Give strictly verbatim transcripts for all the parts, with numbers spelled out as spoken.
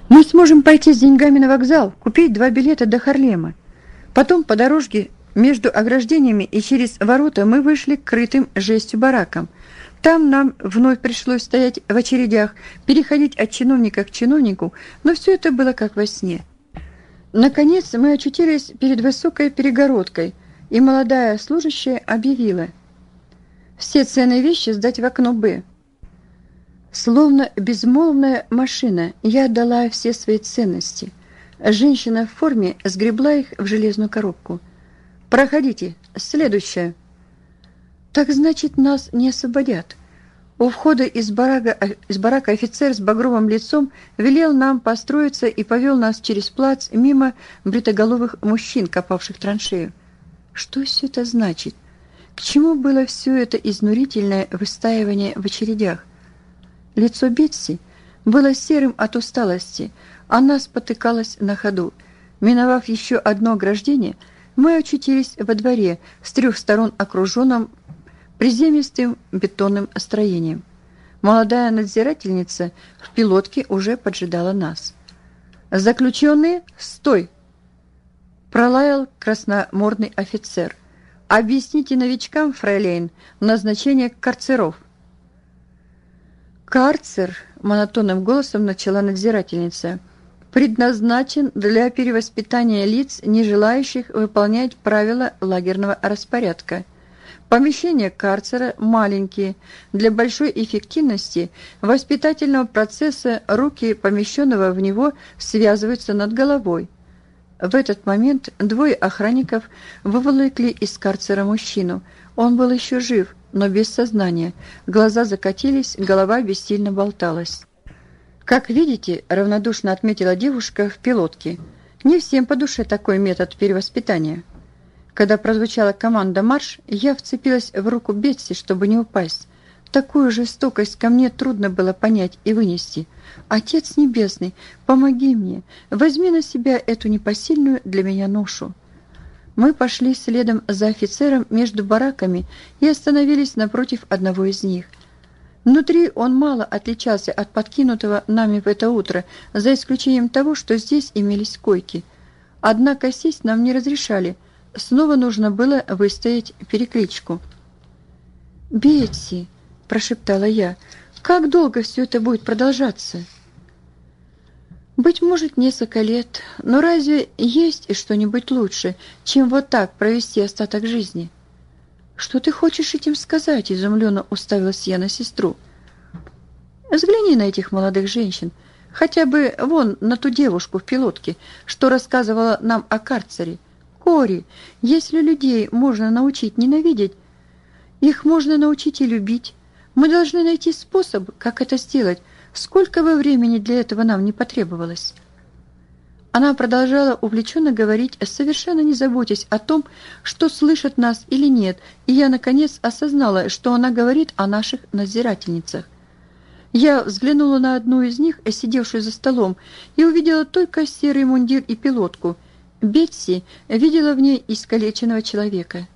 Мы сможем пойти с деньгами на вокзал, купить два билета до Харлема. Потом по дорожке между ограждениями и через ворота мы вышли к крытым жестью баракам. Там нам вновь пришлось стоять в очередях, переходить от чиновника к чиновнику, но все это было как во сне. Наконец мы очутились перед высокой перегородкой, и молодая служащая объявила: «Все ценные вещи сдать в окно Б». Словно безмолвная машина, я отдала все свои ценности. Женщина в форме сгребла их в железную коробку. «Проходите, следующая». «Так значит, нас не освободят». У входа из барака, из барака офицер с багровым лицом велел нам построиться и повел нас через плац мимо бритоголовых мужчин, копавших траншею. Что все это значит? К чему было все это изнурительное выстаивание в очередях? Лицо Бетси было серым от усталости, она спотыкалась на ходу. Миновав еще одно ограждение, мы очутились во дворе, с трех сторон окруженном приземистым бетонным строением. Молодая надзирательница в пилотке уже поджидала нас. «Заключенные, стой!» — пролаял красномордый офицер. «Объясните новичкам, фрейлейн, назначение карцеров». «Карцер», — монотонным голосом начала надзирательница, «предназначен для перевоспитания лиц, не желающих выполнять правила лагерного распорядка. Помещения карцера маленькие. Для большой эффективности воспитательного процесса руки помещенного в него связываются над головой». В этот момент двое охранников выволокли из карцера мужчину. Он был еще жив, но без сознания. Глаза закатились, голова бессильно болталась. «Как видите», — равнодушно отметила девушка в пилотке, «не всем по душе такой метод перевоспитания». Когда прозвучала команда «Марш», я вцепилась в руку Бетси, чтобы не упасть. Такую жестокость ко мне трудно было понять и вынести. «Отец Небесный, помоги мне, возьми на себя эту непосильную для меня ношу». Мы пошли следом за офицером между бараками и остановились напротив одного из них. Внутри он мало отличался от подкинутого нами в это утро, за исключением того, что здесь имелись койки. Однако сесть нам не разрешали. Снова нужно было выстоять перекличку. «Бетси», — прошептала я, — «как долго все это будет продолжаться?» «Быть может, несколько лет, но разве есть что-нибудь лучше, чем вот так провести остаток жизни?» «Что ты хочешь этим сказать?» — изумленно уставилась я на сестру. «Взгляни на этих молодых женщин, хотя бы вон на ту девушку в пилотке, что рассказывала нам о карцере. Кори, если людей можно научить ненавидеть, их можно научить и любить. Мы должны найти способ, как это сделать. Сколько бы времени для этого нам не потребовалось?» Она продолжала увлеченно говорить, совершенно не заботясь о том, что слышат нас или нет, и я, наконец, осознала, что она говорит о наших надзирательницах. Я взглянула на одну из них, сидевшую за столом, и увидела только серый мундир и пилотку. Бетси видела в ней искалеченного человека.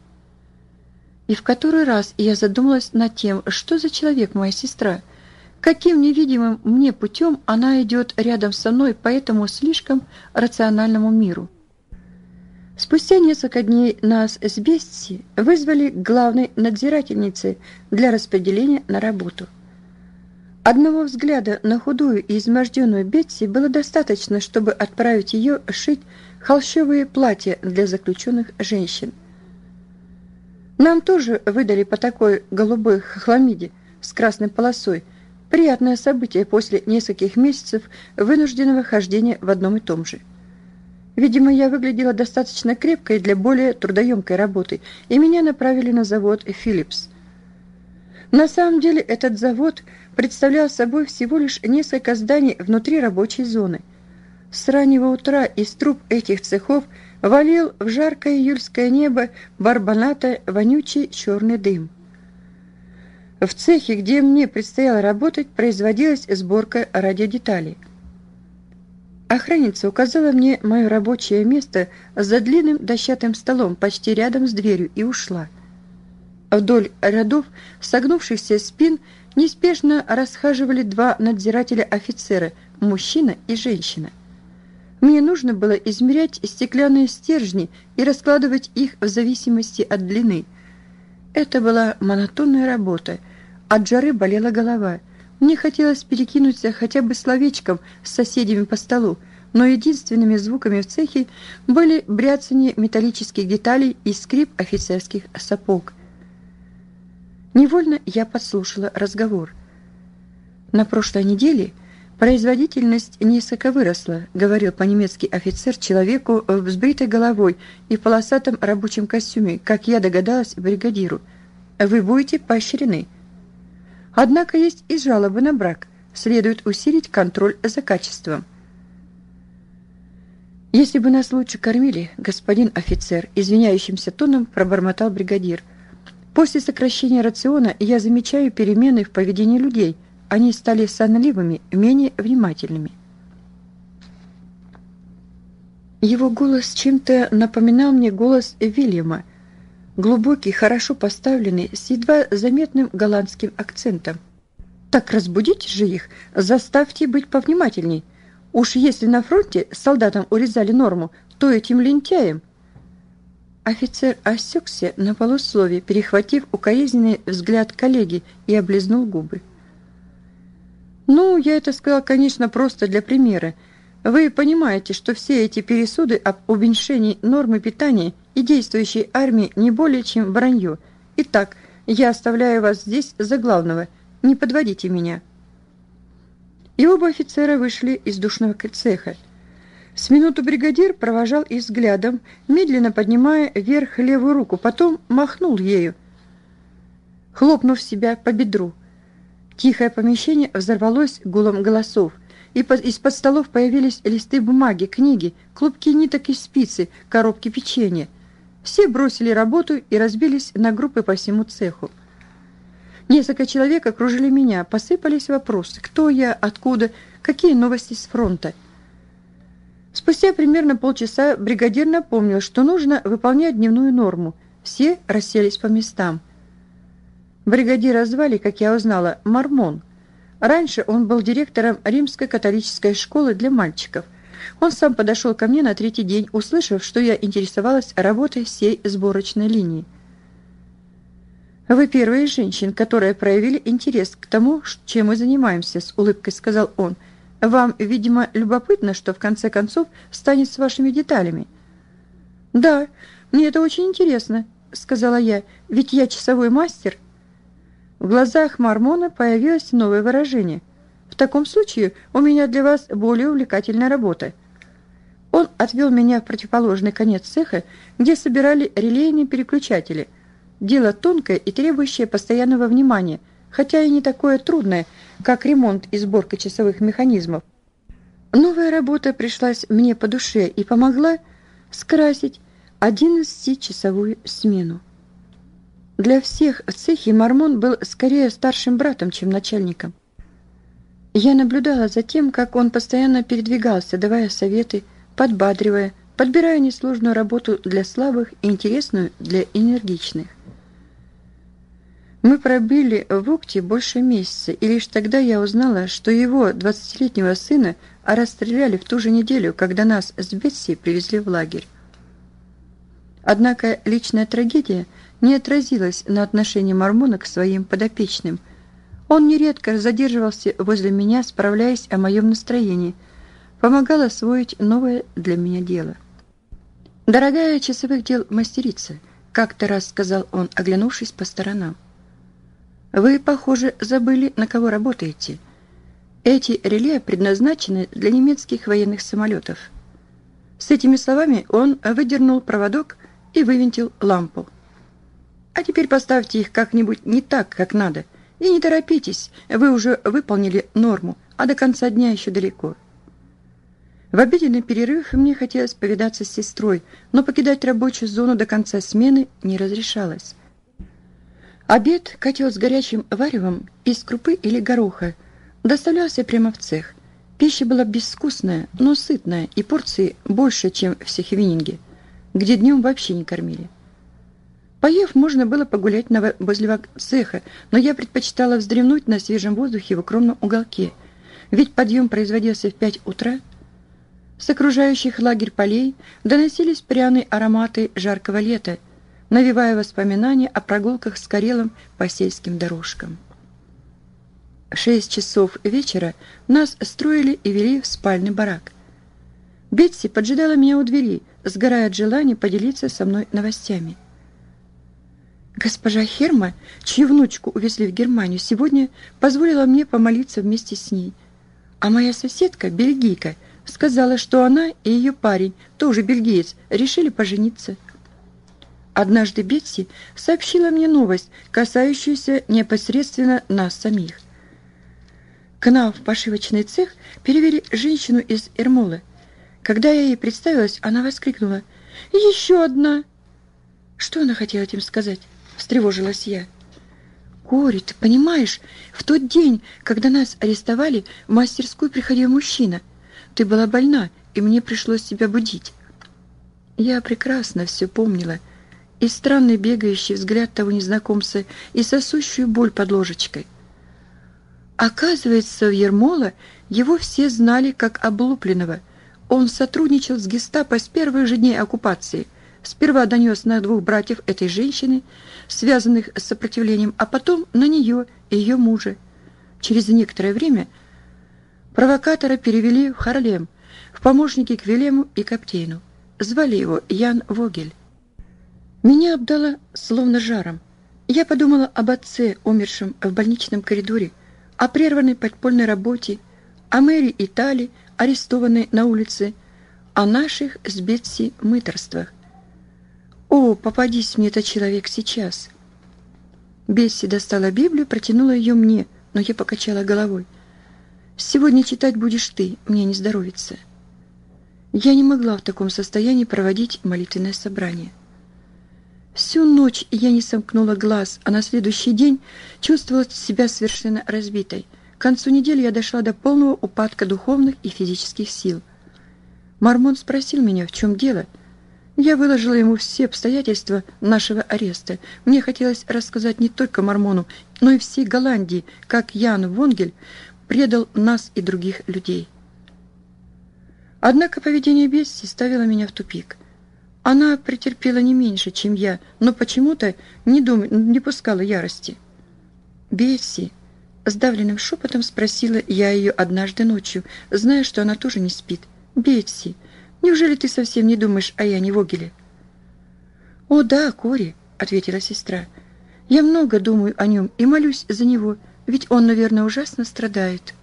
И в который раз я задумалась над тем, что за человек моя сестра. Каким невидимым мне путем она идет рядом со мной по этому слишком рациональному миру. Спустя несколько дней нас с Бетси вызвали к главной надзирательнице для распределения на работу. Одного взгляда на худую и изможденную Бетси было достаточно, чтобы отправить ее шить холщовые платья для заключенных женщин. Нам тоже выдали по такой голубой хламиде с красной полосой. Приятное событие после нескольких месяцев вынужденного хождения в одном и том же. Видимо, я выглядела достаточно крепкой для более трудоемкой работы, и меня направили на завод «Филлипс». На самом деле этот завод представлял собой всего лишь несколько зданий внутри рабочей зоны. С раннего утра из труб этих цехов валил в жаркое июльское небо барбоната вонючий черный дым. В цехе, где мне предстояло работать, производилась сборка радиодеталей. Охранница указала мне мое рабочее место за длинным дощатым столом почти рядом с дверью и ушла. Вдоль рядов согнувшихся спин неспешно расхаживали два надзирателя-офицера, мужчина и женщина. Мне нужно было измерять стеклянные стержни и раскладывать их в зависимости от длины. Это была монотонная работа. От жары болела голова. Мне хотелось перекинуться хотя бы словечком с соседями по столу, но единственными звуками в цехе были бряцание металлических деталей и скрип офицерских сапог. Невольно я подслушала разговор. «На прошлой неделе производительность несколько выросла», — говорил по-немецки офицер человеку с бритой головой и в полосатом рабочем костюме, как я догадалась, бригадиру. «Вы будете поощрены. Однако есть и жалобы на брак. Следует усилить контроль за качеством». «Если бы нас лучше кормили, господин офицер», — извиняющимся тоном пробормотал бригадир. «После сокращения рациона я замечаю перемены в поведении людей. Они стали сонливыми, менее внимательными». Его голос чем-то напоминал мне голос Вильяма. Глубокий, хорошо поставленный, с едва заметным голландским акцентом. «Так разбудите же их, заставьте быть повнимательней. Уж если на фронте солдатам урезали норму, то этим лентяям». Офицер осекся на полуслове, перехватив укоризненный взгляд коллеги, и облизнул губы. «Ну, я это сказал, конечно, просто для примера. Вы понимаете, что все эти пересуды об уменьшении нормы питания и действующей армии не более чем вранье. Итак, я оставляю вас здесь за главного. Не подводите меня». И оба офицера вышли из душного цеха. С минуту бригадир провожал их взглядом, медленно поднимая вверх левую руку, потом махнул ею, хлопнув себя по бедру. Тихое помещение взорвалось гулом голосов, и под, из-под столов появились листы бумаги, книги, клубки ниток и спицы, коробки печенья. Все бросили работу и разбились на группы по всему цеху. Несколько человек окружили меня, посыпались вопросы: кто я, откуда, какие новости с фронта. Спустя примерно полчаса бригадир напомнил, что нужно выполнять дневную норму. Все расселись по местам. Бригадира звали, как я узнала, Мормон. Раньше он был директором римской католической школы для мальчиков. Он сам подошел ко мне на третий день, услышав, что я интересовалась работой всей сборочной линии. «Вы первая из женщин, которые проявили интерес к тому, чем мы занимаемся», — с улыбкой сказал он. «Вам, видимо, любопытно, что в конце концов станет с вашими деталями». «Да, мне это очень интересно», — сказала я, — «ведь я часовой мастер». В глазах Мормона появилось новое выражение. «В таком случае у меня для вас более увлекательная работа». Он отвел меня в противоположный конец цеха, где собирали релейные переключатели. Дело тонкое и требующее постоянного внимания, хотя и не такое трудное, как ремонт и сборка часовых механизмов. Новая работа пришлась мне по душе и помогла скрасить одиннадцатичасовую смену. Для всех в цехе Мормон был скорее старшим братом, чем начальником. Я наблюдала за тем, как он постоянно передвигался, давая советы, подбадривая, подбирая несложную работу для слабых и интересную для энергичных. Мы пробыли в Укте больше месяца, и лишь тогда я узнала, что его двадцатилетнего сына расстреляли в ту же неделю, когда нас с Бетси привезли в лагерь. Однако личная трагедия не отразилась на отношении Мормона к своим подопечным. Он нередко задерживался возле меня, справляясь о моем настроении, помогал освоить новое для меня дело. «Дорогая часовых дел мастерица», — как-то раз сказал он, оглянувшись по сторонам, «вы, похоже, забыли, на кого работаете. Эти реле предназначены для немецких военных самолетов». С этими словами он выдернул проводок и вывинтил лампу. «А теперь поставьте их как-нибудь не так, как надо. И не торопитесь, вы уже выполнили норму, а до конца дня еще далеко». В обеденный перерыв мне хотелось повидаться с сестрой, но покидать рабочую зону до конца смены не разрешалось. Обед, котел с горячим варевом из крупы или гороха, доставлялся прямо в цех. Пища была безвкусная, но сытная, и порции больше, чем в Сехвининге, где днем вообще не кормили. Поев, можно было погулять на, возле цеха, но я предпочитала вздремнуть на свежем воздухе в укромном уголке. Ведь подъем производился в пять утра. С окружающих лагерь полей доносились пряные ароматы жаркого лета, навевая воспоминания о прогулках с Карелом по сельским дорожкам. В шесть часов вечера нас строили и вели в спальный барак. Бетси поджидала меня у двери, сгорая от желания поделиться со мной новостями. Госпожа Херма, чью внучку увезли в Германию, сегодня позволила мне помолиться вместе с ней. А моя соседка, бельгийка, сказала, что она и ее парень, тоже бельгиец, решили пожениться. Однажды Бетси сообщила мне новость, касающуюся непосредственно нас самих. К нам в пошивочный цех перевели женщину из Эрмолы. Когда я ей представилась, она воскликнула: «Еще одна!» Что она хотела этим сказать? Встревожилась я. «Кори, ты понимаешь, в тот день, когда нас арестовали, в мастерскую приходил мужчина. Ты была больна, и мне пришлось тебя будить». Я прекрасно все помнила. И странный бегающий взгляд того незнакомца, и сосущую боль под ложечкой. Оказывается, в Ермоло его все знали как облупленного. Он сотрудничал с гестапо с первых же дней оккупации. Сперва донес на двух братьев этой женщины, связанных с сопротивлением, а потом на нее и ее мужа. Через некоторое время провокатора перевели в Харлем, в помощники к Вилему и Каптейну. Звали его Ян Вогель. Меня обдало словно жаром. Я подумала об отце, умершем в больничном коридоре, о прерванной подпольной работе, о Мэри и Тали, арестованной на улице, о наших с Бетси мытарствах. О, попадись мне этот человек сейчас! Бетси достала Библию, протянула ее мне, но я покачала головой. Сегодня читать будешь ты, мне не здоровится. Я не могла в таком состоянии проводить молитвенное собрание. Всю ночь я не сомкнула глаз, а на следующий день чувствовала себя совершенно разбитой. К концу недели я дошла до полного упадка духовных и физических сил. Мормон спросил меня, в чем дело. Я выложила ему все обстоятельства нашего ареста. Мне хотелось рассказать не только Мормону, но и всей Голландии, как Ян Вонгель предал нас и других людей. Однако поведение Бетси ставило меня в тупик. Она претерпела не меньше, чем я, но почему-то не, дум... не пускала ярости. «Бетси», — сдавленным шепотом спросила я ее однажды ночью, зная, что она тоже не спит. «Бетси, неужели ты совсем не думаешь о Яне Вогеле?» «О да, Кори», — ответила сестра. «Я много думаю о нем и молюсь за него, ведь он, наверное, ужасно страдает».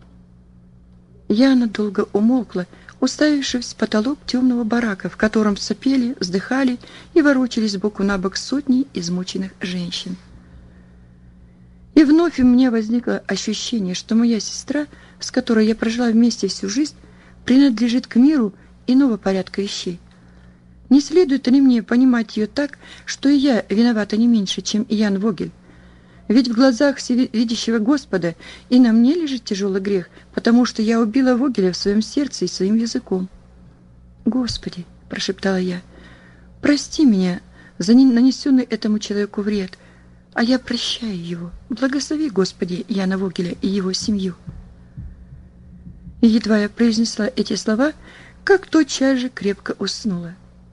Яна долго умолкла, уставившись в потолок темного барака, в котором сопели, вздыхали и ворочались сбоку на бок сотни измученных женщин. И вновь у меня возникло ощущение, что моя сестра, с которой я прожила вместе всю жизнь, принадлежит к миру иного порядка вещей. Не следует ли мне понимать ее так, что и я виновата не меньше, чем Ян Вогель? Ведь в глазах всевидящего Господа и на мне лежит тяжелый грех, потому что я убила Вогеля в своем сердце и своим языком. «Господи», — прошептала я, — «прости меня за нанесенный этому человеку вред, а я прощаю его. Благослови, Господи, Яна Вогеля и его семью». И едва я произнесла эти слова, как тотчас же крепко уснула.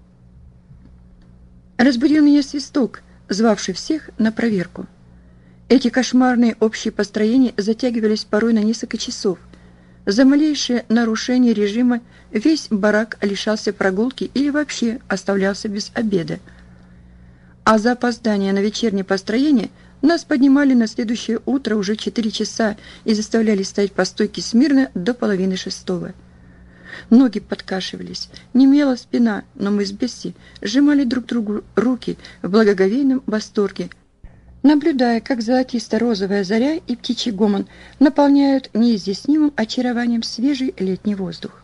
Разбудил меня свисток, звавший всех на проверку. Эти кошмарные общие построения затягивались порой на несколько часов. За малейшее нарушение режима весь барак лишался прогулки или вообще оставлялся без обеда. А за опоздание на вечернее построение нас поднимали на следующее утро уже в четыре часа и заставляли стоять по стойке смирно до половины шестого. Ноги подкашивались, немела спина, но мы с Бетси сжимали друг другу руки в благоговейном восторге, наблюдая, как золотисто-розовая заря и птичий гомон наполняют неизъяснимым очарованием свежий летний воздух.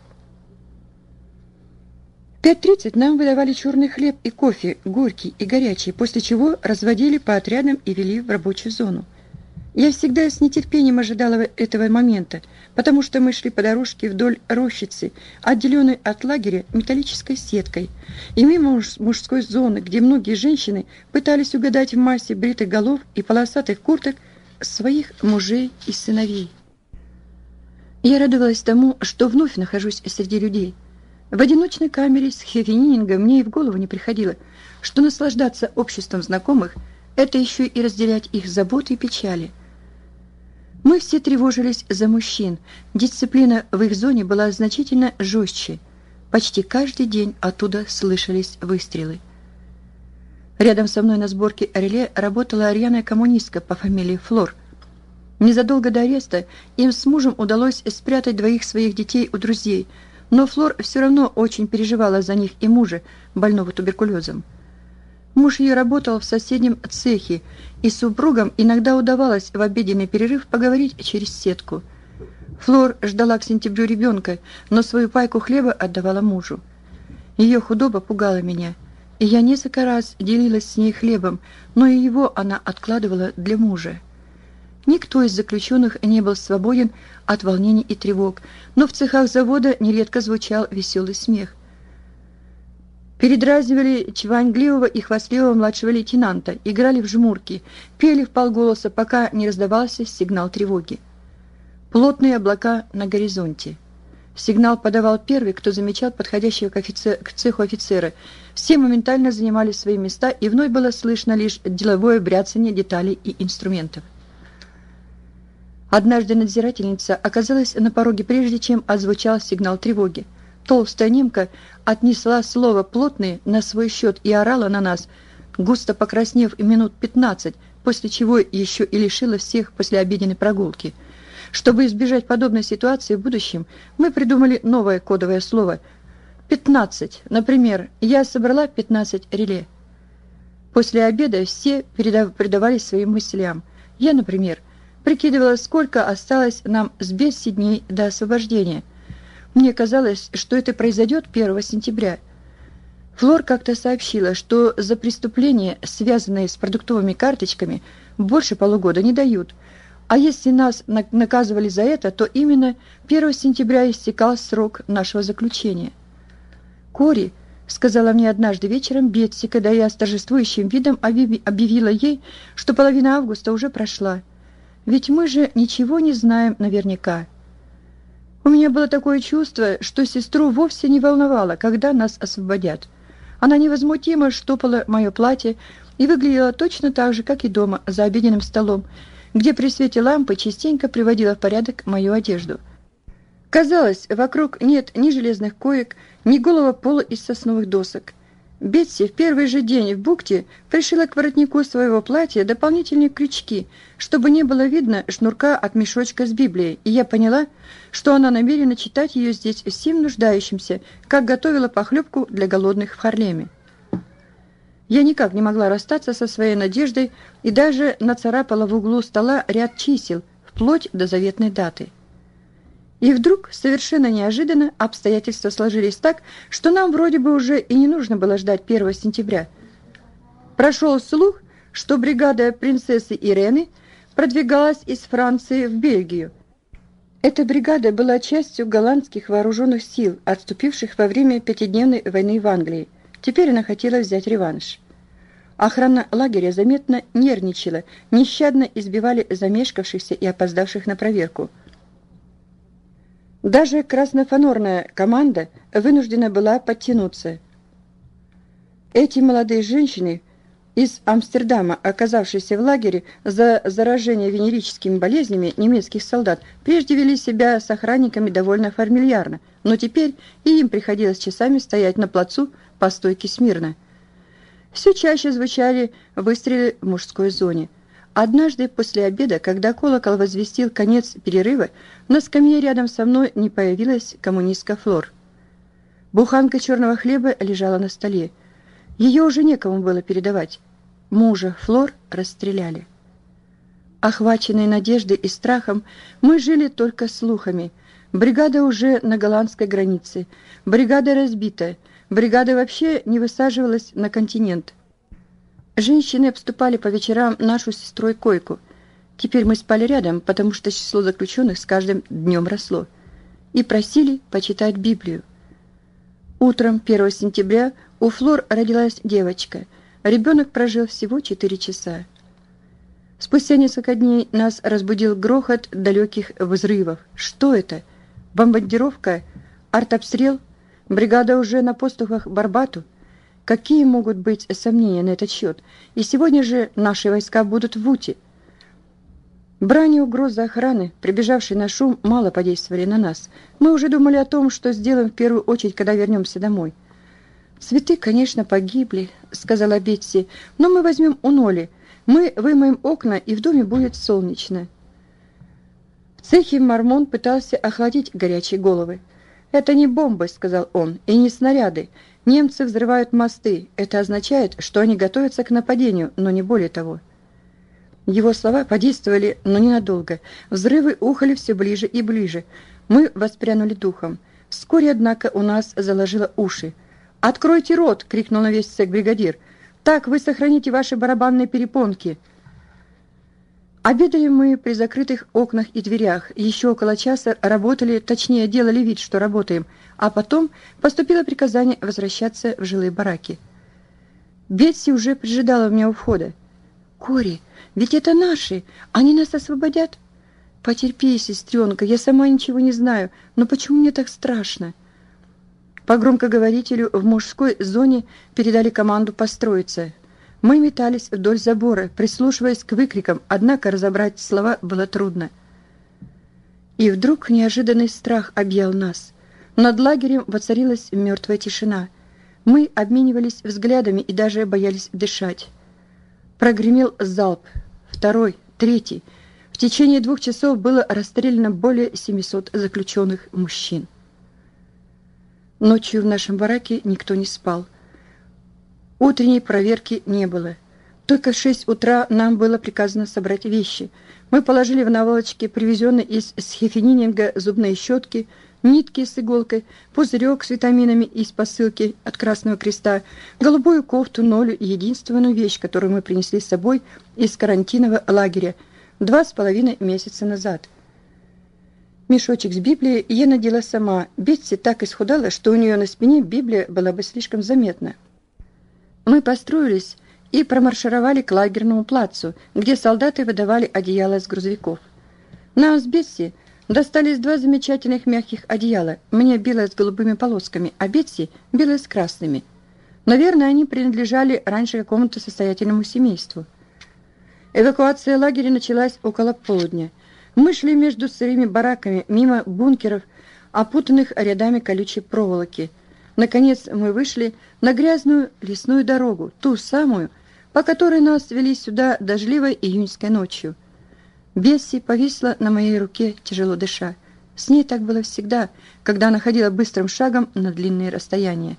В пять тридцать нам выдавали черный хлеб и кофе, горький и горячий, после чего разводили по отрядам и вели в рабочую зону. Я всегда с нетерпением ожидала этого момента, потому что мы шли по дорожке вдоль рощицы, отделенной от лагеря металлической сеткой, и мимо мужской зоны, где многие женщины пытались угадать в массе бритых голов и полосатых курток своих мужей и сыновей. Я радовалась тому, что вновь нахожусь среди людей. В одиночной камере с Хефенингом мне и в голову не приходило, что наслаждаться обществом знакомых – это еще и разделять их заботы и печали. Мы все тревожились за мужчин. Дисциплина в их зоне была значительно жестче. Почти каждый день оттуда слышались выстрелы. Рядом со мной на сборке реле работала рьяная коммунистка по фамилии Флор. Незадолго до ареста им с мужем удалось спрятать двоих своих детей у друзей, но Флор все равно очень переживала за них и мужа, больного туберкулезом. Муж ее работал в соседнем цехе, и супругам иногда удавалось в обеденный перерыв поговорить через сетку. Флор ждала к сентябрю ребенка, но свою пайку хлеба отдавала мужу. Ее худоба пугала меня, и я несколько раз делилась с ней хлебом, но и его она откладывала для мужа. Никто из заключенных не был свободен от волнений и тревог, но в цехах завода нередко звучал веселый смех. Передразнивали чваньгливого и хвастливого младшего лейтенанта, играли в жмурки, пели вполголоса, пока не раздавался сигнал тревоги. Плотные облака на горизонте. Сигнал подавал первый, кто замечал подходящего к, офицер... к цеху офицера. Все моментально занимали свои места, и вновь было слышно лишь деловое бряцание деталей и инструментов. Однажды надзирательница оказалась на пороге, прежде чем отзвучал сигнал тревоги. Толстая немка отнесла слово «плотные» на свой счет и орала на нас, густо покраснев минут пятнадцать, после чего еще и лишила всех послеобеденной прогулки. Чтобы избежать подобной ситуации в будущем, мы придумали новое кодовое слово «пятнадцать». Например, я собрала пятнадцать реле. После обеда все предавались своим мыслям. Я, например, прикидывала, сколько осталось нам с Бесси дней до освобождения. Мне казалось, что это произойдет первого сентября. Флор как-то сообщила, что за преступления, связанные с продуктовыми карточками, больше полугода не дают. А если нас наказывали за это, то именно первого сентября истекал срок нашего заключения. «Кори», — сказала мне однажды вечером Бетси, когда я с торжествующим видом объявила ей, что половина августа уже прошла. «Ведь мы же ничего не знаем наверняка». У меня было такое чувство, что сестру вовсе не волновало, когда нас освободят. Она невозмутимо штопала мое платье и выглядела точно так же, как и дома, за обеденным столом, где при свете лампы частенько приводила в порядок мою одежду. Казалось, вокруг нет ни железных коек, ни голого пола из сосновых досок. Бетси в первый же день в бухте пришила к воротнику своего платья дополнительные крючки, чтобы не было видно шнурка от мешочка с Библией, и я поняла, что она намерена читать ее здесь всем нуждающимся, как готовила похлебку для голодных в Харлеме. Я никак не могла расстаться со своей надеждой и даже нацарапала в углу стола ряд чисел, вплоть до заветной даты. И вдруг, совершенно неожиданно, обстоятельства сложились так, что нам вроде бы уже и не нужно было ждать первого сентября. Прошел слух, что бригада принцессы Ирены продвигалась из Франции в Бельгию. Эта бригада была частью голландских вооруженных сил, отступивших во время пятидневной войны в Англии. Теперь она хотела взять реванш. Охрана лагеря заметно нервничала, нещадно избивали замешкавшихся и опоздавших на проверку. Даже краснофанорная команда вынуждена была подтянуться. Эти молодые женщины из Амстердама, оказавшиеся в лагере за заражение венерическими болезнями немецких солдат, прежде вели себя с охранниками довольно фамильярно, но теперь и им приходилось часами стоять на плацу по стойке смирно. Все чаще звучали выстрелы в мужской зоне. Однажды после обеда, когда колокол возвестил конец перерыва, на скамье рядом со мной не появилась коммунистка Флор. Буханка черного хлеба лежала на столе. Ее уже некому было передавать. Мужа Флор расстреляли. Охваченные надеждой и страхом, мы жили только слухами. Бригада уже на голландской границе. Бригада разбита. Бригада вообще не высаживалась на континент. Женщины обступали по вечерам нашу с сестрой койку. Теперь мы спали рядом, потому что число заключенных с каждым днем росло. И просили почитать Библию. Утром первого сентября у Флор родилась девочка. Ребенок прожил всего четыре часа. Спустя несколько дней нас разбудил грохот далеких взрывов. Что это? Бомбардировка? Артобстрел? Бригада уже на подступах к Барбату? Какие могут быть сомнения на этот счет? И сегодня же наши войска будут в Уте. Брань и угрозы охраны, прибежавшие на шум, мало подействовали на нас. Мы уже думали о том, что сделаем в первую очередь, когда вернемся домой. «Цветы, конечно, погибли», — сказала Бетси, — «но мы возьмем у Ноли. Мы вымоем окна, и в доме будет солнечно». В цехе Мормон пытался охладить горячие головы. «Это не бомбы», — сказал он, — «и не снаряды. Немцы взрывают мосты. Это означает, что они готовятся к нападению, но не более того». Его слова подействовали, но ненадолго. Взрывы ухали все ближе и ближе. Мы воспрянули духом. Вскоре, однако, у нас заложило уши. «Откройте рот!» — крикнул на весь цех бригадир. «Так вы сохраните ваши барабанные перепонки!» Обедали мы при закрытых окнах и дверях. Еще около часа работали, точнее, делали вид, что работаем, а потом поступило приказание возвращаться в жилые бараки. Бетси уже поджидала меня у входа. «Кори, ведь это наши! Они нас освободят!» «Потерпи, сестренка, я сама ничего не знаю, но почему мне так страшно?» По громкоговорителю в мужской зоне передали команду построиться. Мы метались вдоль забора, прислушиваясь к выкрикам, однако разобрать слова было трудно. И вдруг неожиданный страх объял нас. Над лагерем воцарилась мертвая тишина. Мы обменивались взглядами и даже боялись дышать. Прогремел залп. Второй, третий. В течение двух часов было расстреляно более семисот заключенных мужчин. Ночью в нашем бараке никто не спал. Утренней проверки не было. Только в шесть утра нам было приказано собрать вещи. Мы положили в наволочки привезенные из Схефенининга зубные щетки, нитки с иголкой, пузырек с витаминами из посылки от Красного Креста, голубую кофту Нолю и единственную вещь, которую мы принесли с собой из карантинного лагеря два с половиной месяца назад. Мешочек с Библией я надела сама. Бетси так исхудала, что у нее на спине Библия была бы слишком заметна. Мы построились и промаршировали к лагерному плацу, где солдаты выдавали одеяла с грузовиков. Нам с Бетси достались два замечательных мягких одеяла. Мне белое с голубыми полосками, а Бетси белое с красными. Наверное, они принадлежали раньше какому-то состоятельному семейству. Эвакуация лагеря началась около полудня. Мы шли между сырыми бараками, мимо бункеров, опутанных рядами колючей проволоки. Наконец мы вышли на грязную лесную дорогу, ту самую, по которой нас вели сюда дождливой июньской ночью. Бетси повисла на моей руке, тяжело дыша. С ней так было всегда, когда она ходила быстрым шагом на длинные расстояния.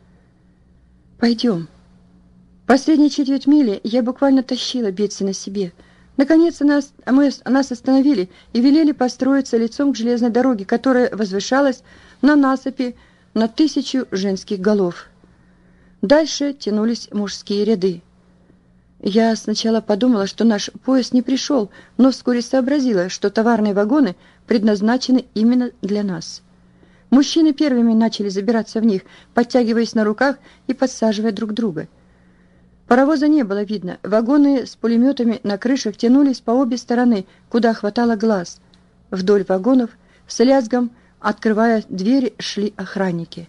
«Пойдем». Последние четверть мили я буквально тащила Бетси на себе. Наконец нас, мы, нас остановили и велели построиться лицом к железной дороге, которая возвышалась на насыпи на тысячу женских голов. Дальше тянулись мужские ряды. Я сначала подумала, что наш поезд не пришел, но вскоре сообразила, что товарные вагоны предназначены именно для нас. Мужчины первыми начали забираться в них, подтягиваясь на руках и подсаживая друг друга. Паровоза не было видно. Вагоны с пулеметами на крышах тянулись по обе стороны, куда хватало глаз. Вдоль вагонов с лязгом, открывая двери, шли охранники.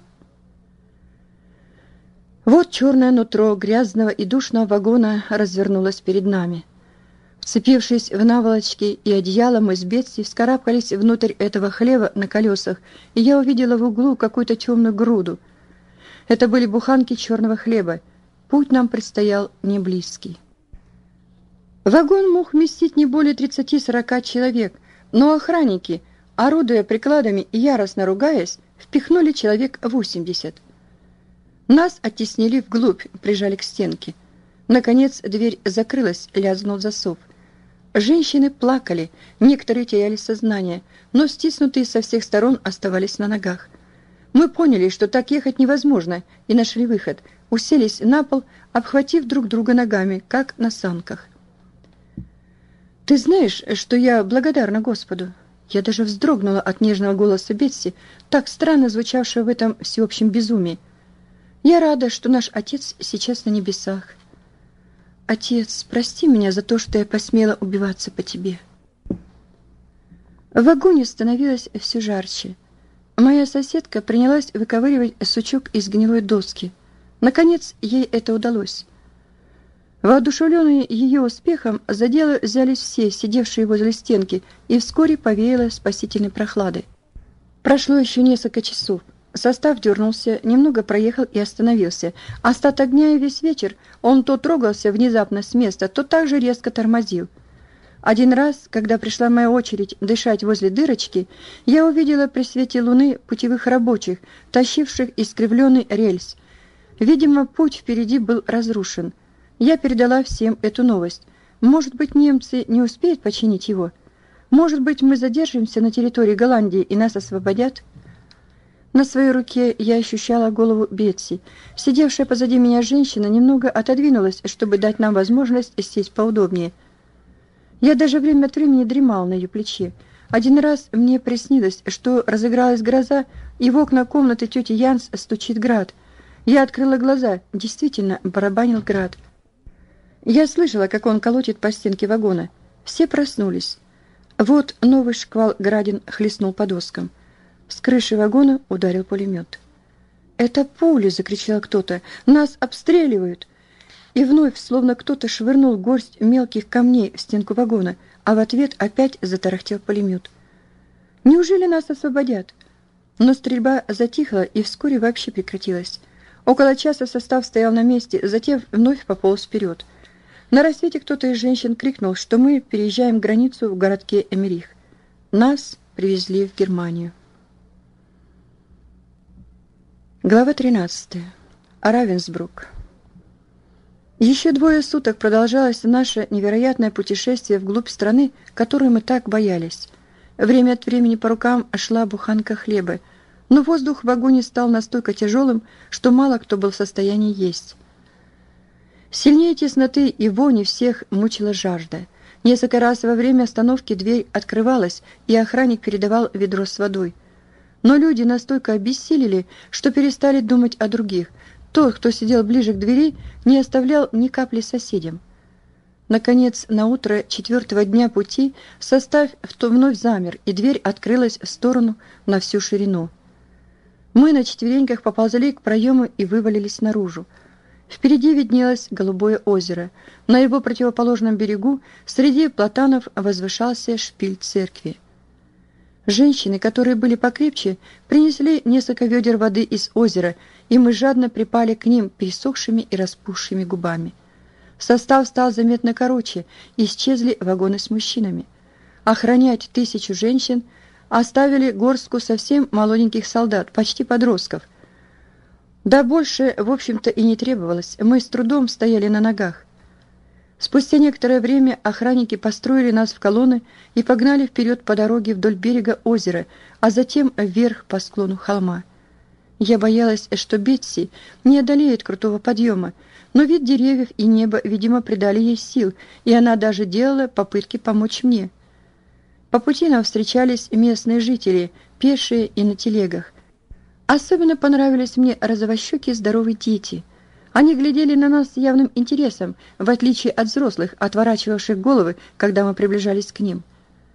Вот черное нутро грязного и душного вагона развернулось перед нами. Вцепившись в наволочки и одеяло, мы с Бетси вскарабкались внутрь этого хлева на колесах, и я увидела в углу какую-то темную груду. Это были буханки черного хлеба. Путь нам предстоял не близкий. Вагон мог вместить не более тридцати-сорока человек, но охранники, орудуя прикладами и яростно ругаясь, впихнули человек восемьдесят. Нас оттеснили вглубь, прижали к стенке. Наконец дверь закрылась, лязгнул засов. Женщины плакали, некоторые теряли сознание, но стиснутые со всех сторон оставались на ногах. Мы поняли, что так ехать невозможно, и нашли выход. Уселись на пол, обхватив друг друга ногами, как на санках. «Ты знаешь, что я благодарна Господу?» Я даже вздрогнула от нежного голоса Бетси, так странно звучавшего в этом всеобщем безумии. «Я рада, что наш Отец сейчас на небесах». Отец, прости меня за то, что я посмела убиваться по тебе. В вагоне становилось все жарче. Моя соседка принялась выковыривать сучок из гнилой доски. Наконец, ей это удалось. Воодушевленные ее успехом, за дело взялись все, сидевшие возле стенки, и вскоре повеяло спасительной прохладой. Прошло еще несколько часов. Состав дернулся, немного проехал и остановился. Остаток дня и весь вечер он то трогался внезапно с места, то также резко тормозил. Один раз, когда пришла моя очередь дышать возле дырочки, я увидела при свете луны путевых рабочих, тащивших искривленный рельс. Видимо, путь впереди был разрушен. Я передала всем эту новость. Может быть, немцы не успеют починить его? Может быть, мы задержимся на территории Голландии и нас освободят? На своей руке я ощущала голову Бетси. Сидевшая позади меня женщина немного отодвинулась, чтобы дать нам возможность сесть поудобнее. Я даже время от времени дремал на ее плече. Один раз мне приснилось, что разыгралась гроза, и в окна комнаты тети Янс стучит град. Я открыла глаза. Действительно, барабанил град. Я слышала, как он колотит по стенке вагона. Все проснулись. Вот новый шквал градин хлестнул по доскам. С крыши вагона ударил пулемет. «Это пули!» — закричал кто-то. «Нас обстреливают!» И вновь, словно кто-то швырнул горсть мелких камней в стенку вагона, а в ответ опять затарахтел пулемет. «Неужели нас освободят?» Но стрельба затихла и вскоре вообще прекратилась. Около часа состав стоял на месте, затем вновь пополз вперед. На рассвете кто-то из женщин крикнул, что мы переезжаем границу в городке Эмерих. Нас привезли в Германию. Глава тринадцатая. Равенсбрук. Еще двое суток продолжалось наше невероятное путешествие вглубь страны, которую мы так боялись. Время от времени по рукам шла буханка хлеба, но воздух в вагоне стал настолько тяжелым, что мало кто был в состоянии есть. Сильнее тесноты и вони всех мучила жажда. Несколько раз во время остановки дверь открывалась, и охранник передавал ведро с водой. Но люди настолько обессилели, что перестали думать о других. Тот, кто сидел ближе к двери, не оставлял ни капли соседям. Наконец, на утро четвертого дня пути состав вновь замер, и дверь открылась в сторону на всю ширину. Мы на четвереньках поползли к проему и вывалились наружу. Впереди виднелось голубое озеро. На его противоположном берегу среди платанов возвышался шпиль церкви. Женщины, которые были покрепче, принесли несколько ведер воды из озера, и мы жадно припали к ним пересохшими и распухшими губами. Состав стал заметно короче, исчезли вагоны с мужчинами. Охранять тысячу женщин оставили горстку совсем молоденьких солдат, почти подростков. Да больше, в общем-то, и не требовалось, мы с трудом стояли на ногах. Спустя некоторое время охранники построили нас в колонны и погнали вперед по дороге вдоль берега озера, а затем вверх по склону холма. Я боялась, что Бетси не одолеет крутого подъема, но вид деревьев и небо, видимо, придали ей сил, и она даже делала попытки помочь мне. По пути нам встречались местные жители, пешие и на телегах. Особенно понравились мне розовощекие здоровые дети. Они глядели на нас с явным интересом, в отличие от взрослых, отворачивавших головы, когда мы приближались к ним.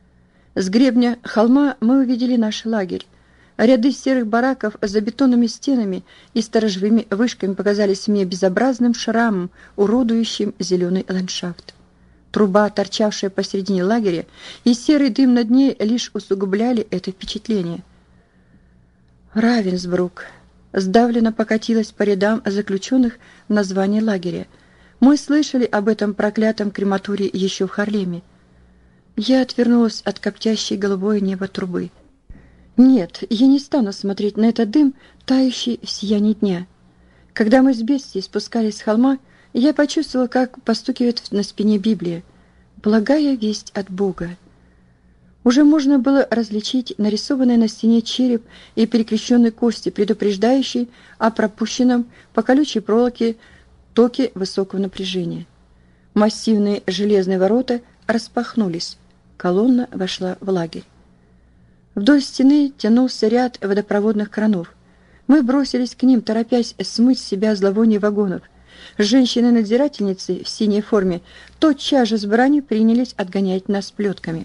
С гребня холма мы увидели наш лагерь. Ряды серых бараков за бетонными стенами и сторожевыми вышками показались мне безобразным шрамом, уродующим зеленый ландшафт. Труба, торчавшая посередине лагеря, и серый дым над ней лишь усугубляли это впечатление. Равенсбрук. Сдавленно покатилось по рядам заключенных название лагеря. Мы слышали об этом проклятом крематории еще в Харлеме. Я отвернулась от коптящей голубое небо трубы. Нет, я не стану смотреть на этот дым, тающий в сиянии дня. Когда мы с Бетси спускались с холма, я почувствовала, как постукивает на спине Библия. Благая весть от Бога. Уже можно было различить нарисованный на стене череп и перекрещенные кости, предупреждающие о пропущенном по колючей проволоке токе высокого напряжения. Массивные железные ворота распахнулись. Колонна вошла в лагерь. Вдоль стены тянулся ряд водопроводных кранов. Мы бросились к ним, торопясь смыть с себя зловоние вагонов. женщины-надзирательницы в синей форме тотчас же с бранью принялись отгонять нас плетками.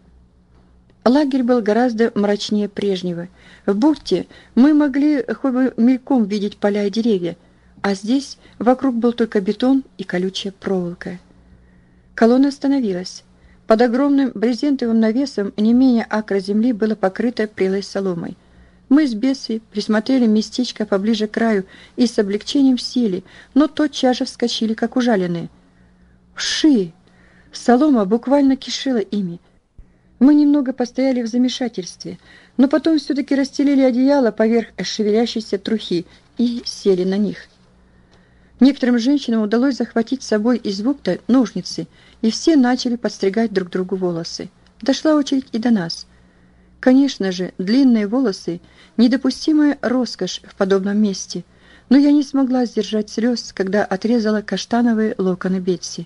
Лагерь был гораздо мрачнее прежнего. В бухте мы могли хоть бы мельком видеть поля и деревья, а здесь вокруг был только бетон и колючая проволока. Колонна остановилась. Под огромным брезентовым навесом не менее акра земли было покрыто прелой соломой. Мы с Бесси присмотрели местечко поближе к краю и с облегчением сели, но тотчас же вскочили, как ужаленные. Вши! Солома буквально кишела ими. Мы немного постояли в замешательстве, но потом все-таки расстелили одеяло поверх шевелящейся трухи и сели на них. Некоторым женщинам удалось захватить с собой из бухты ножницы, и все начали подстригать друг другу волосы. Дошла очередь и до нас. Конечно же, длинные волосы – недопустимая роскошь в подобном месте, но я не смогла сдержать слез, когда отрезала каштановые локоны Бетси.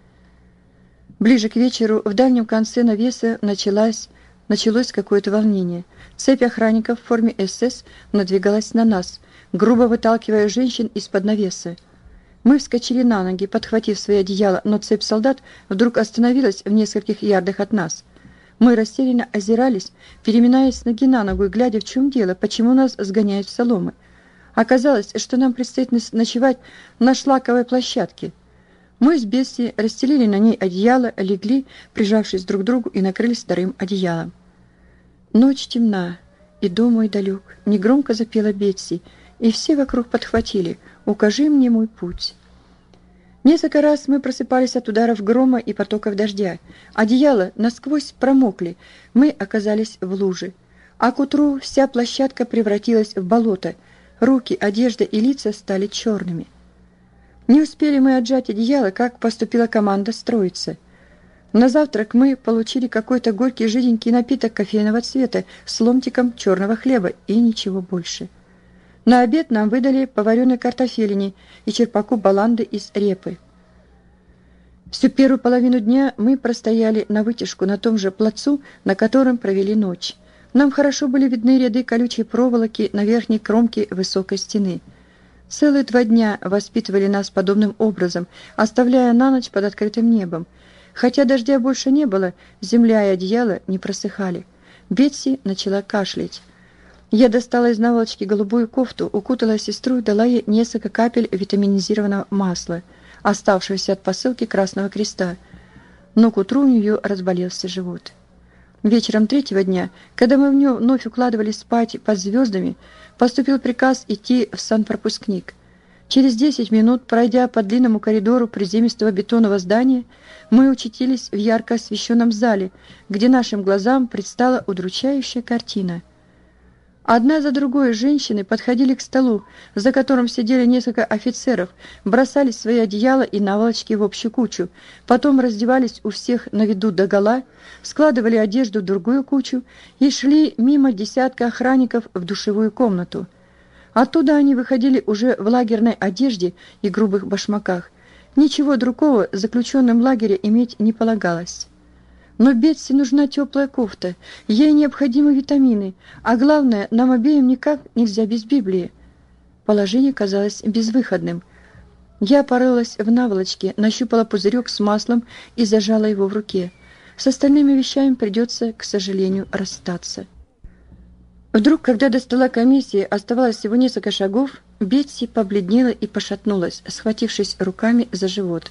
Ближе к вечеру в дальнем конце навеса началось, началось какое-то волнение. Цепь охранников в форме эс эс надвигалась на нас, грубо выталкивая женщин из-под навеса. Мы вскочили на ноги, подхватив свои одеяла, но цепь солдат вдруг остановилась в нескольких ярдах от нас. Мы растерянно озирались, переминаясь с ноги на ногу и глядя, в чем дело, почему нас сгоняют в соломы. Оказалось, что нам предстоит ночевать на шлаковой площадке. Мы с Бесси расстелили на ней одеяло, легли, прижавшись друг к другу, и накрылись вторым одеялом. Ночь темна, и дом мой далек, негромко запела Бетси, и все вокруг подхватили: «Укажи мне мой путь». Несколько раз мы просыпались от ударов грома и потоков дождя. Одеяла насквозь промокли, мы оказались в луже. А к утру вся площадка превратилась в болото, руки, одежда и лица стали черными. Не успели мы отжать одеяло, как поступила команда строиться. На завтрак мы получили какой-то горький жиденький напиток кофейного цвета с ломтиком черного хлеба и ничего больше. На обед нам выдали по вареной картофелине и черпаку баланды из репы. Всю первую половину дня мы простояли на вытяжку на том же плацу, на котором провели ночь. Нам хорошо были видны ряды колючей проволоки на верхней кромке высокой стены. Целые два дня воспитывали нас подобным образом, оставляя на ночь под открытым небом. Хотя дождя больше не было, земля и одеяло не просыхали. Бетси начала кашлять. Я достала из наволочки голубую кофту, укутала сестру и дала ей несколько капель витаминизированного масла, оставшегося от посылки Красного Креста. Но к утру у нее разболелся живот. Вечером третьего дня, когда мы вновь укладывались спать под звездами, поступил приказ идти в санпропускник. Через десять минут, пройдя по длинному коридору приземистого бетонного здания, мы очутились в ярко освещенном зале, где нашим глазам предстала удручающая картина. Одна за другой женщины подходили к столу, за которым сидели несколько офицеров, бросали свои одеяла и наволочки в общую кучу, потом раздевались у всех на виду догола, складывали одежду в другую кучу и шли мимо десятка охранников в душевую комнату. Оттуда они выходили уже в лагерной одежде и грубых башмаках. Ничего другого заключенным лагеря иметь не полагалось. Но Бетси нужна теплая кофта, ей необходимы витамины, а главное, нам обеим никак нельзя без Библии. Положение казалось безвыходным. Я порылась в наволочке, нащупала пузырек с маслом и зажала его в руке. С остальными вещами придется, к сожалению, расстаться. Вдруг, когда до стола комиссии оставалось всего несколько шагов, Бетси побледнела и пошатнулась, схватившись руками за живот.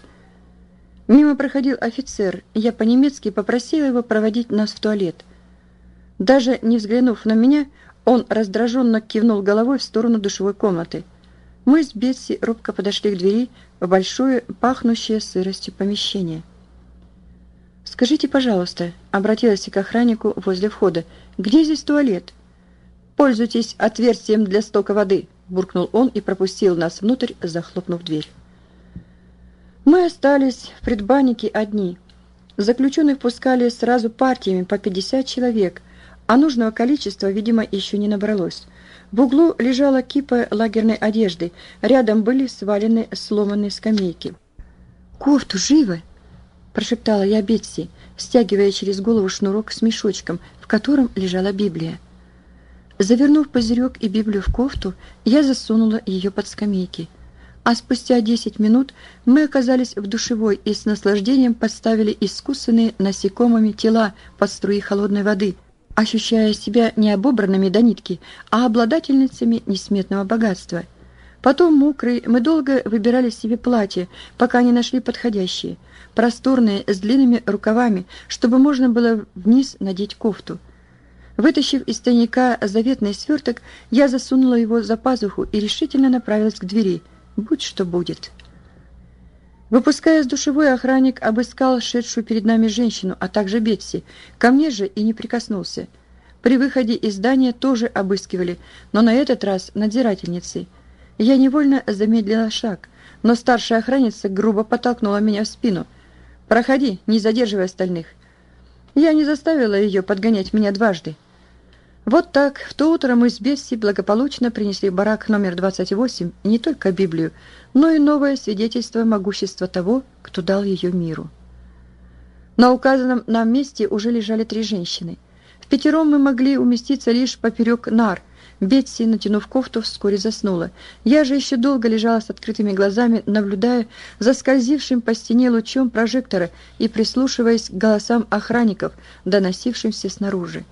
Мимо проходил офицер, и я по-немецки попросила его проводить нас в туалет. Даже не взглянув на меня, он раздраженно кивнул головой в сторону душевой комнаты. Мы с Бетси робко подошли к двери в большое, пахнущее сыростью помещение. «Скажите, пожалуйста», — обратилась к охраннику возле входа, — «где здесь туалет?» «Пользуйтесь отверстием для стока воды», — буркнул он и пропустил нас внутрь, захлопнув дверь. Мы остались в предбаннике одни. Заключенных пускали сразу партиями по пятьдесят человек, а нужного количества, видимо, еще не набралось. В углу лежала кипа лагерной одежды, рядом были свалены сломанные скамейки. «Кофту, живо!» – прошептала я Бетси, стягивая через голову шнурок с мешочком, в котором лежала Библия. Завернув пузырек и Библию в кофту, я засунула ее под скамейки. А спустя десять минут мы оказались в душевой и с наслаждением подставили искусанные насекомыми тела под струи холодной воды, ощущая себя не обобранными до нитки, а обладательницами несметного богатства. Потом, мокрые, мы долго выбирали себе платья, пока не нашли подходящие, просторные, с длинными рукавами, чтобы можно было вниз надеть кофту. Вытащив из тайника заветный сверток, я засунула его за пазуху и решительно направилась к двери. Будь что будет. Выпуская с душевой, охранник обыскал шедшую перед нами женщину, а также Бетси. Ко мне же и не прикоснулся. При выходе из здания тоже обыскивали, но на этот раз надзирательницей. Я невольно замедлила шаг, но старшая охранница грубо подтолкнула меня в спину. «Проходи, не задерживай остальных». Я не заставила ее подгонять меня дважды. Вот так, в то утро мы с Бетси благополучно принесли в барак номер двадцать восемь не только Библию, но и новое свидетельство могущества того, кто дал ее миру. На указанном нам месте уже лежали три женщины. Впятером мы могли уместиться лишь поперек нар. Бетси, натянув кофту, вскоре заснула. Я же еще долго лежала с открытыми глазами, наблюдая за скользившим по стене лучом прожектора и прислушиваясь к голосам охранников, доносившимся снаружи.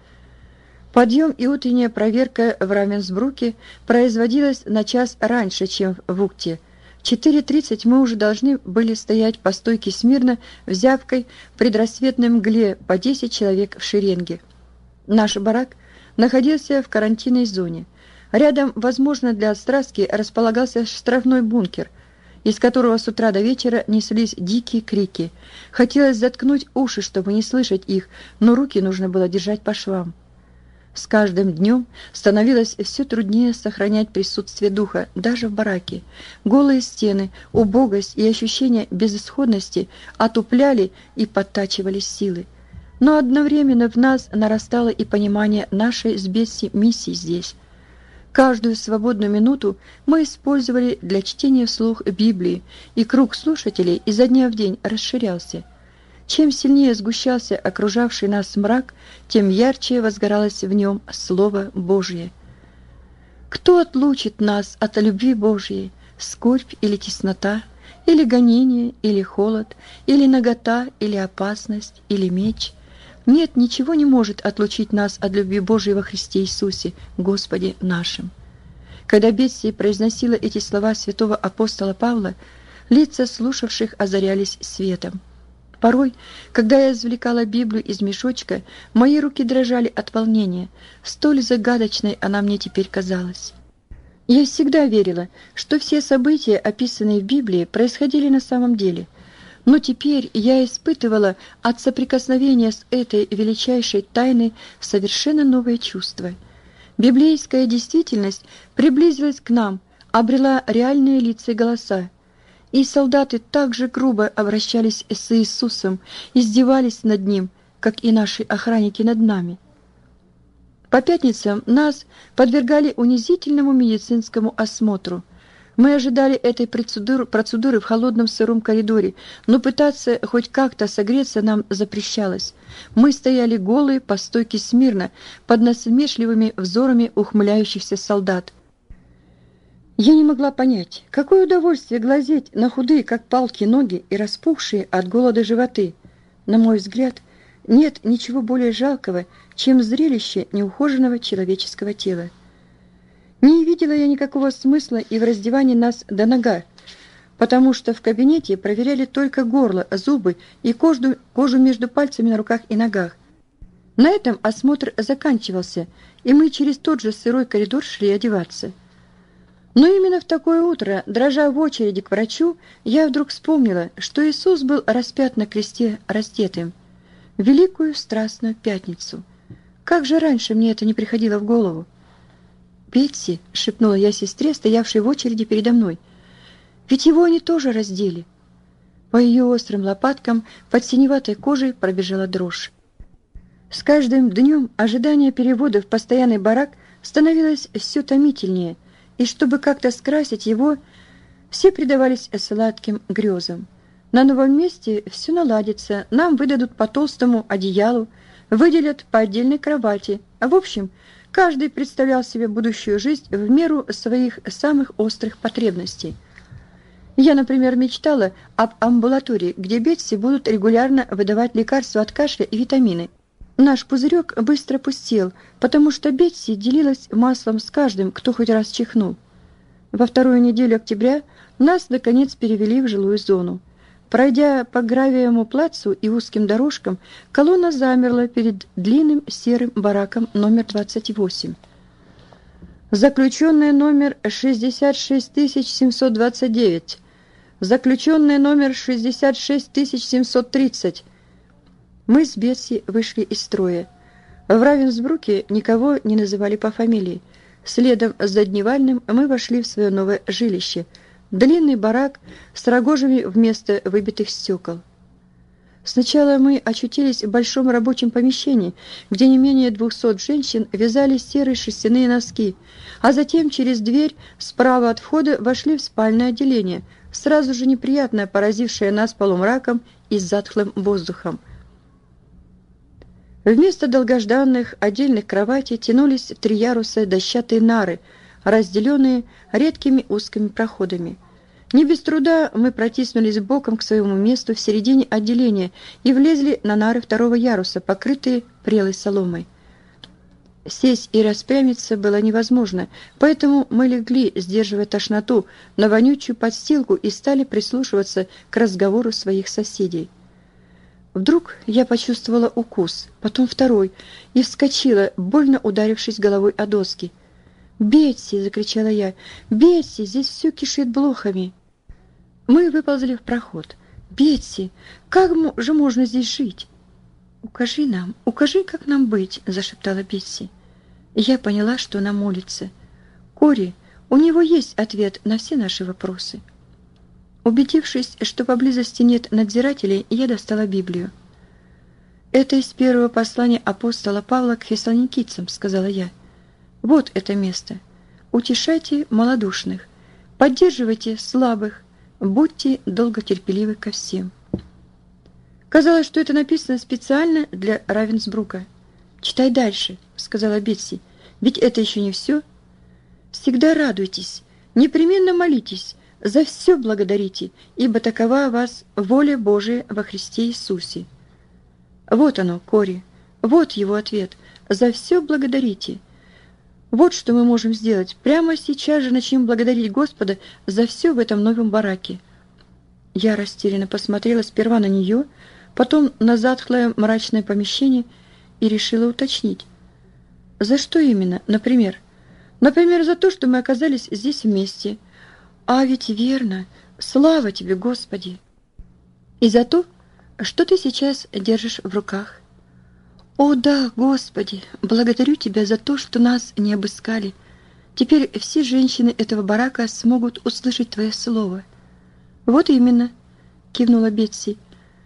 Подъем и утренняя проверка в Равенсбруке производилась на час раньше, чем в Укте. В четыре тридцать мы уже должны были стоять по стойке смирно в зябкой предрассветной мгле по десять человек в шеренге. Наш барак находился в карантинной зоне. Рядом, возможно, для отстрастки располагался штрафной бункер, из которого с утра до вечера неслись дикие крики. Хотелось заткнуть уши, чтобы не слышать их, но руки нужно было держать по швам. С каждым днем становилось все труднее сохранять присутствие духа, даже в бараке. Голые стены, убогость и ощущение безысходности отупляли и подтачивали силы. Но одновременно в нас нарастало и понимание нашей с Бетси миссии здесь. Каждую свободную минуту мы использовали для чтения вслух Библии, и круг слушателей изо дня в день расширялся. Чем сильнее сгущался окружавший нас мрак, тем ярче возгоралось в нем Слово Божье. Кто отлучит нас от любви Божьей? Скорбь или теснота, или гонение, или холод, или нагота, или опасность, или меч? Нет, ничего не может отлучить нас от любви Божией во Христе Иисусе, Господе нашим. Когда Бетси произносила эти слова святого апостола Павла, лица слушавших озарялись светом. Порой, когда я извлекала Библию из мешочка, мои руки дрожали от волнения. Столь загадочной она мне теперь казалась. Я всегда верила, что все события, описанные в Библии, происходили на самом деле. Но теперь я испытывала от соприкосновения с этой величайшей тайной совершенно новое чувство. Библейская действительность приблизилась к нам, обрела реальные лица и голоса. И солдаты так же грубо обращались с Иисусом, издевались над Ним, как и наши охранники над нами. По пятницам нас подвергали унизительному медицинскому осмотру. Мы ожидали этой процедуры, процедуры в холодном сыром коридоре, но пытаться хоть как-то согреться нам запрещалось. Мы стояли голые по стойке смирно, под насмешливыми взорами ухмыляющихся солдат. Я не могла понять, какое удовольствие глазеть на худые, как палки, ноги и распухшие от голода животы. На мой взгляд, нет ничего более жалкого, чем зрелище неухоженного человеческого тела. Не видела я никакого смысла и в раздевании нас до нога, потому что в кабинете проверяли только горло, зубы и кожу, кожу между пальцами на руках и ногах. На этом осмотр заканчивался, и мы через тот же сырой коридор шли одеваться. Но именно в такое утро, дрожа в очереди к врачу, я вдруг вспомнила, что Иисус был распят на кресте раздетым. В Великую Страстную Пятницу. Как же раньше мне это не приходило в голову? «Бетси», — шепнула я сестре, стоявшей в очереди передо мной, — «ведь его они тоже раздели». По ее острым лопаткам под синеватой кожей пробежала дрожь. С каждым днем ожидание перевода в постоянный барак становилось все томительнее, и чтобы как-то скрасить его, все предавались сладким грезам. На новом месте все наладится, нам выдадут по толстому одеялу, выделят по отдельной кровати, а в общем, каждый представлял себе будущую жизнь в меру своих самых острых потребностей. Я, например, мечтала об амбулатории, где Бетси будут регулярно выдавать лекарства от кашля и витамины. Наш пузырек быстро пустел, потому что Бетси делилась маслом с каждым, кто хоть раз чихнул. Во вторую неделю октября нас, наконец, перевели в жилую зону. Пройдя по гравиевому плацу и узким дорожкам, колонна замерла перед длинным серым бараком номер двадцать восемь. Заключенный номер шестьдесят шесть тысяч семьсот двадцать девять. Заключенный номер шестьдесят шесть тысяч семьсот тридцать. Мы с Бетси вышли из строя. В Равенсбруке никого не называли по фамилии. Следом за Дневальным мы вошли в свое новое жилище. Длинный барак с рогожами вместо выбитых стекол. Сначала мы очутились в большом рабочем помещении, где не менее двухсот женщин вязали серые шерстяные носки, а затем через дверь справа от входа вошли в спальное отделение, сразу же неприятно поразившее нас полумраком и затхлым воздухом. Вместо долгожданных отдельных кроватей тянулись в три яруса дощатые нары, разделенные редкими узкими проходами. Не без труда мы протиснулись боком к своему месту в середине отделения и влезли на нары второго яруса, покрытые прелой соломой. Сесть и распрямиться было невозможно, поэтому мы легли, сдерживая тошноту, на вонючую подстилку и стали прислушиваться к разговору своих соседей. Вдруг я почувствовала укус, потом второй, и вскочила, больно ударившись головой о доски. «Бетси!» — закричала я. «Бетси! Здесь все кишит блохами!» Мы выползли в проход. «Бетси! Как же можно здесь жить?» «Укажи нам, укажи, как нам быть!» — зашептала Бетси. Я поняла, что она молится. «Кори, у него есть ответ на все наши вопросы». Убедившись, что поблизости нет надзирателей, я достала Библию. «Это из первого послания апостола Павла к фессалоникийцам», — сказала я. «Вот это место. Утешайте малодушных, поддерживайте слабых, будьте долготерпеливы ко всем». Казалось, что это написано специально для Равенсбрука. «Читай дальше», — сказала Бетси, — «ведь это еще не все. Всегда радуйтесь, непременно молитесь, за все благодарите, ибо такова у вас воля Божия во Христе Иисусе». Вот оно, Кори, вот его ответ. За все благодарите. Вот что мы можем сделать. Прямо сейчас же начнем благодарить Господа за все в этом новом бараке. Я растерянно посмотрела сперва на нее, потом на затхлое мрачное помещение и решила уточнить. За что именно, например? Например, за то, что мы оказались здесь вместе. А ведь верно. Слава тебе, Господи! И за то, что ты сейчас держишь в руках. О да, Господи, благодарю Тебя за то, что нас не обыскали. Теперь все женщины этого барака смогут услышать Твое слово. Вот именно, кивнула Бетси.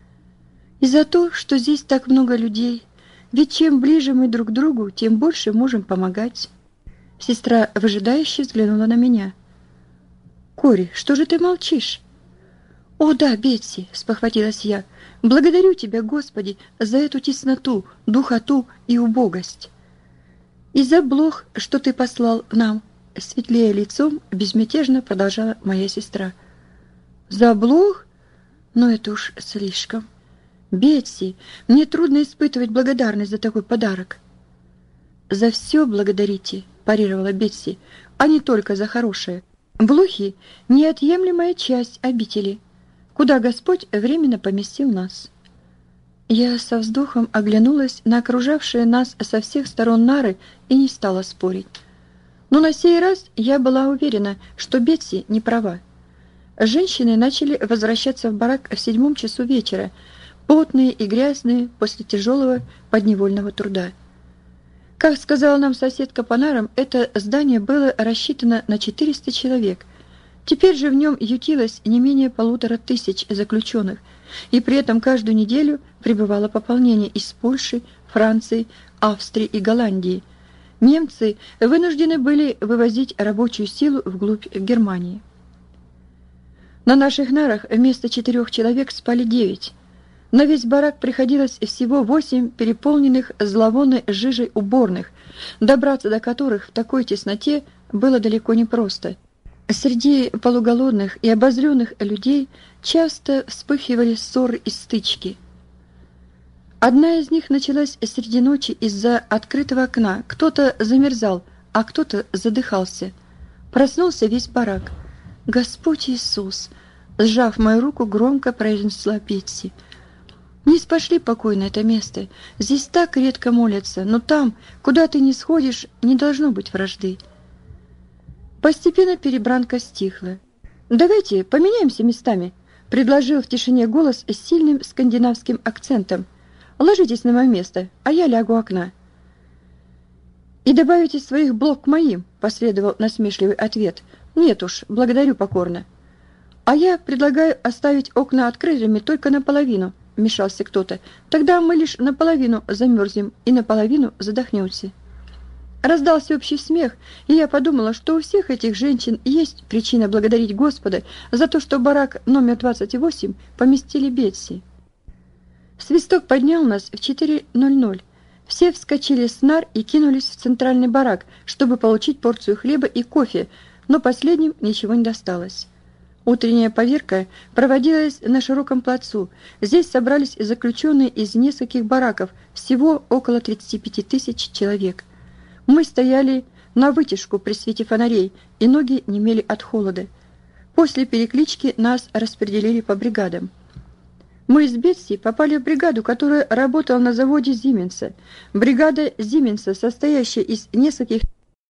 И за то, что здесь так много людей. Ведь чем ближе мы друг к другу, тем больше можем помогать. Сестра выжидающе взглянула на меня. Кори, что же ты молчишь? «О да, Бетси!» — спохватилась я. «Благодарю Тебя, Господи, за эту тесноту, духоту и убогость. И за блох, что Ты послал нам!» — светлея лицом, безмятежно продолжала моя сестра. «За блох? Но это уж слишком. Бетси, мне трудно испытывать благодарность за такой подарок». «За все благодарите», — парировала Бетси, — «а не только за хорошее. Блохи — неотъемлемая часть обители, куда Господь временно поместил нас». Я со вздохом оглянулась на окружавшие нас со всех сторон нары и не стала спорить. Но на сей раз я была уверена, что Бетси не права. Женщины начали возвращаться в барак в седьмом часу вечера, потные и грязные после тяжелого подневольного труда. Как сказала нам соседка по нарам, это здание было рассчитано на четыреста человек. Теперь же в нем ютилось не менее полутора тысяч заключенных, и при этом каждую неделю прибывало пополнение из Польши, Франции, Австрии и Голландии. Немцы вынуждены были вывозить рабочую силу вглубь Германии. На наших нарах вместо четырех человек спали девять. На весь барак приходилось всего восемь переполненных зловонной жижей уборных, добраться до которых в такой тесноте было далеко не просто. Среди полуголодных и обозленных людей часто вспыхивали ссоры и стычки. Одна из них началась среди ночи из-за открытого окна. Кто-то замерзал, а кто-то задыхался. Проснулся весь барак. «Господь Иисус!» Сжав мою руку, громко произнесла Бетси. «Не спошли покой на это место. Здесь так редко молятся, но там, куда ты не сходишь, не должно быть вражды». Постепенно перебранка стихла. «Давайте поменяемся местами», — предложил в тишине голос с сильным скандинавским акцентом. «Ложитесь на мое место, а я лягу у окна». «И добавите своих блок к моим», — последовал насмешливый ответ. «Нет уж, благодарю покорно». «А я предлагаю оставить окна открытыми только наполовину», — вмешался кто-то. «Тогда мы лишь наполовину замерзнем и наполовину задохнемся». Раздался общий смех, и я подумала, что у всех этих женщин есть причина благодарить Господа за то, что барак номер двадцать восемь поместили Бетси. Свисток поднял нас в четыре ноль ноль. Все вскочили с нар и кинулись в центральный барак, чтобы получить порцию хлеба и кофе, но последним ничего не досталось. Утренняя поверка проводилась на широком плацу. Здесь собрались заключенные из нескольких бараков, всего около тридцати пяти тысяч человек. Мы стояли на вытяжку при свете фонарей, и ноги немели от холода. После переклички нас распределили по бригадам. Мы с Бетси попали в бригаду, которая работала на заводе Зименса. Бригада Зименса, состоящая из нескольких